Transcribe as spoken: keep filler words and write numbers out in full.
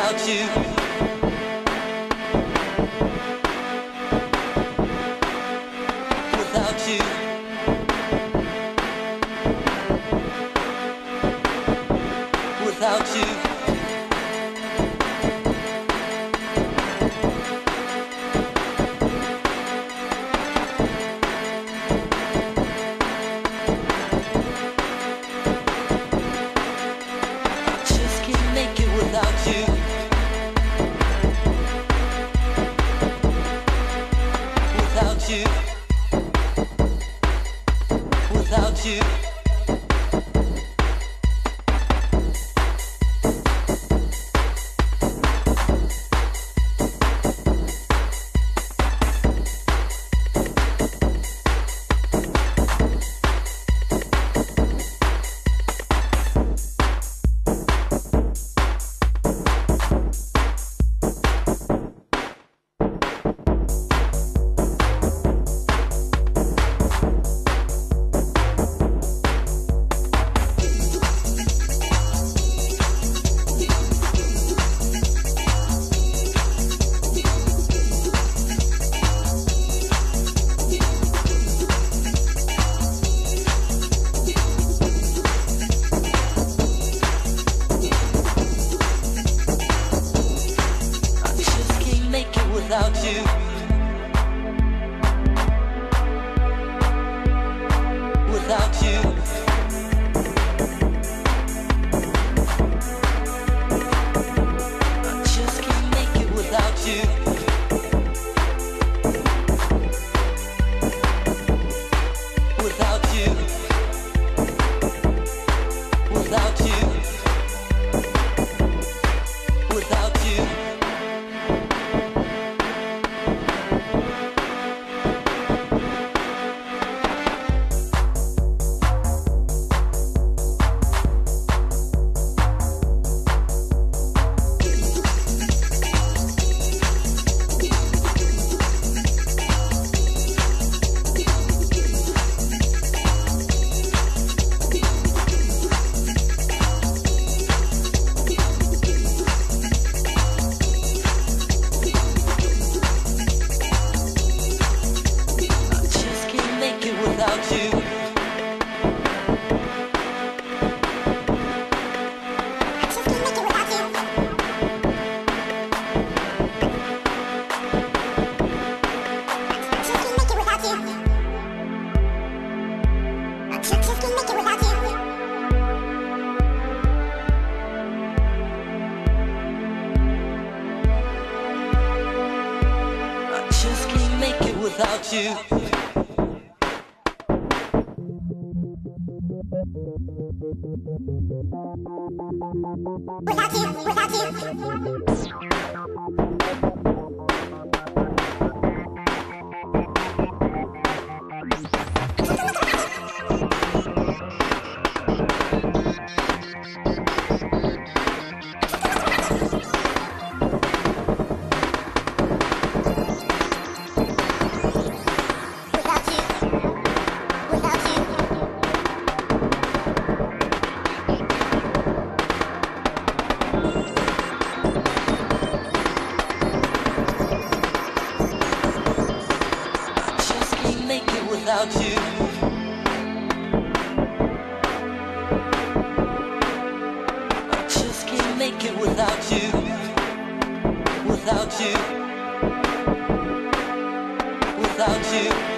without you. Without you. Without you. Just can't make it without you. Without you. Without you. Without you. Without you. I just can't make it without you. Without you. Without you. Without you. Without you. I just can't make it without you. Without you, without you. Without you. I just can't make it without you. Without you. Without you.